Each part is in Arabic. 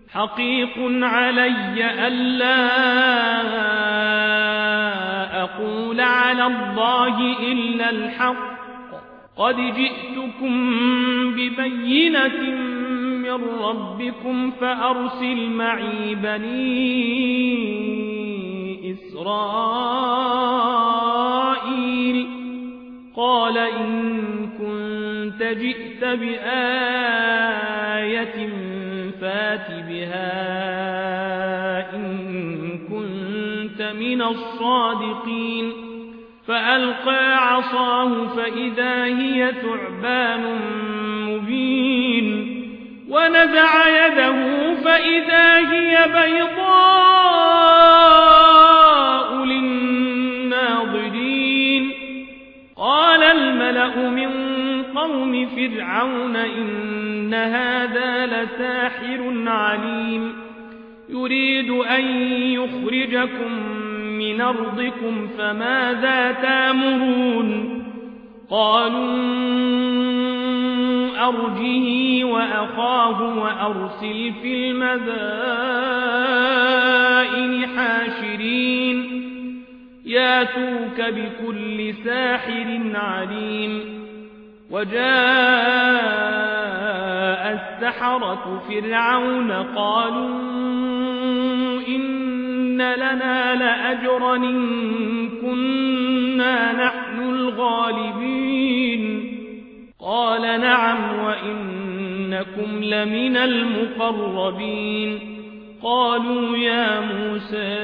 حقيق علي ألا أقول على الله إلا الحق قد جئتكم ببينة من ربكم فأرسل معي بني إسرائيل قال إن كنت جئت بآية فات بها إن كنت من الصادقين فألقى عصاه فإذا هي ثعبان مبين ونزع يده فإذا هي بيضاء للناظرين قال الملأ من قوم فرعون إن هذا لساحر عليم يريد أن يخرجكم من أرضكم فماذا تأمرون قالوا أرجه وأخاه وأرسل في المدائن حاشرين ياتوك بكل ساحر عليم وجاء السحرة فرعون قالوا إن لنا لأجرا إن كنا نحن الغالبين قال نعم وإنكم لمن المقربين قالوا يا موسى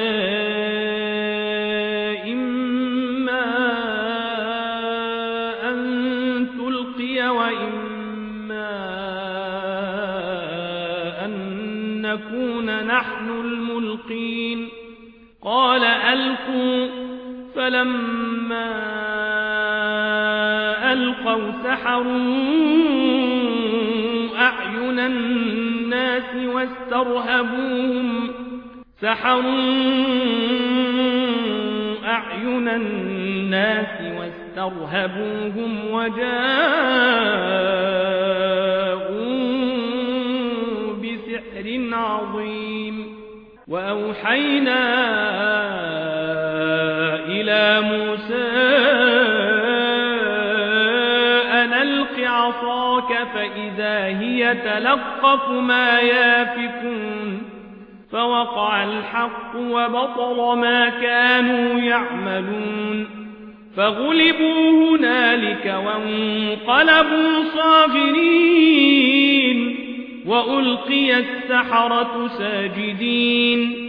إما أن تلقي وإما أن نكون نحن الملقين قال ألقوا فلما ألقوا سحروا أعين الناس واسترهبوهم وجاءوا بسحر عظيم وأوحينا إلى موسى أن ألق عصاك فإذا هي تلقف ما يافكون فوقع الحق وبطل ما كانوا يعملون فغلبوا هنالك وانقلبوا صاغرين وألقي السحرة ساجدين